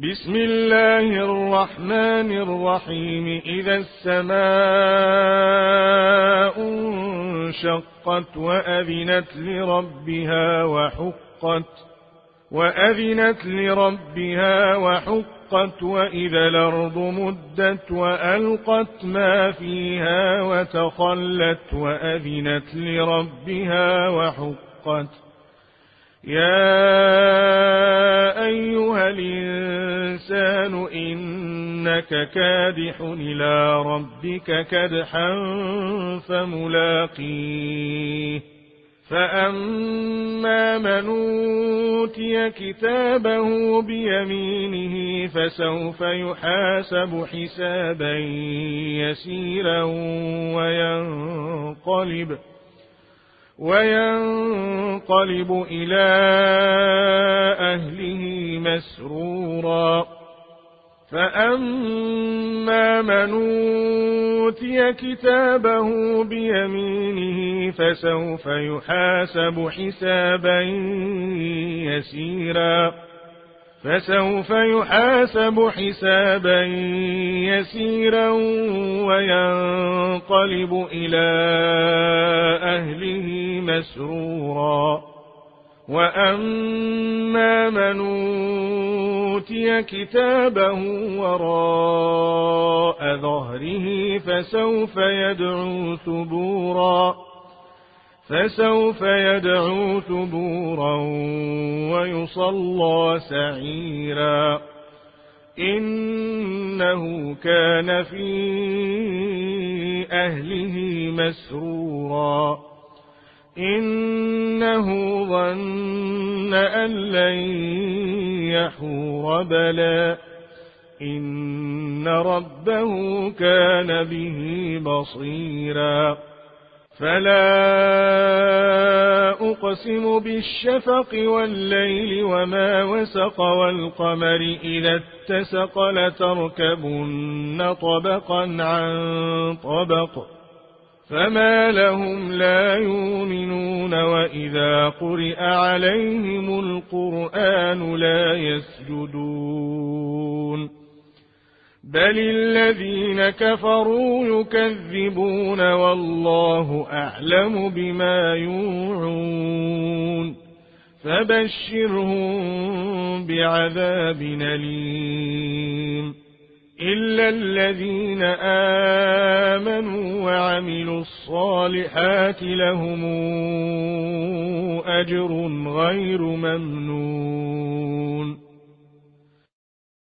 بسم الله الرحمن الرحيم. إذا السماء انشقت وأذنت لربها وحقت وإذا الأرض مدت وألقت ما فيها وتخلت وأذنت لربها وحقت. يا أيها الإنسان إنك كادح إلى ربك كدحا فملاقيه. فأما من أوتي كتابه بيمينه فسوف يحاسب حسابا يسيرا وينقلب إلى أهله مسرورا. فأما من أوتي كتابه بيمينه فسوف يحاسب حسابا يسيرا وينقلب إلى أهله مسرورا. وأما من أوتي كتابه وراء ظهره فسوف يدعو ثبورا ويصلى سعيرا. إنه كان في أهله مسرورا. إنه ظن أن لن يحور بلى إن ربه كان به بصيرا. فلا أقسم بالشفق والليل وما وسق والقمر إذا اتسق لتركبن طبقا عن طبق فما لهم لا يؤمنون وإذا قرئ عليهم القرآن لا يسجدون بل الذين كفروا يكذبون والله أعلم بما يوعون فبشرهم بعذاب أليم إلا الذين آمنوا وعملوا الصالحات لهم أجر غير ممنون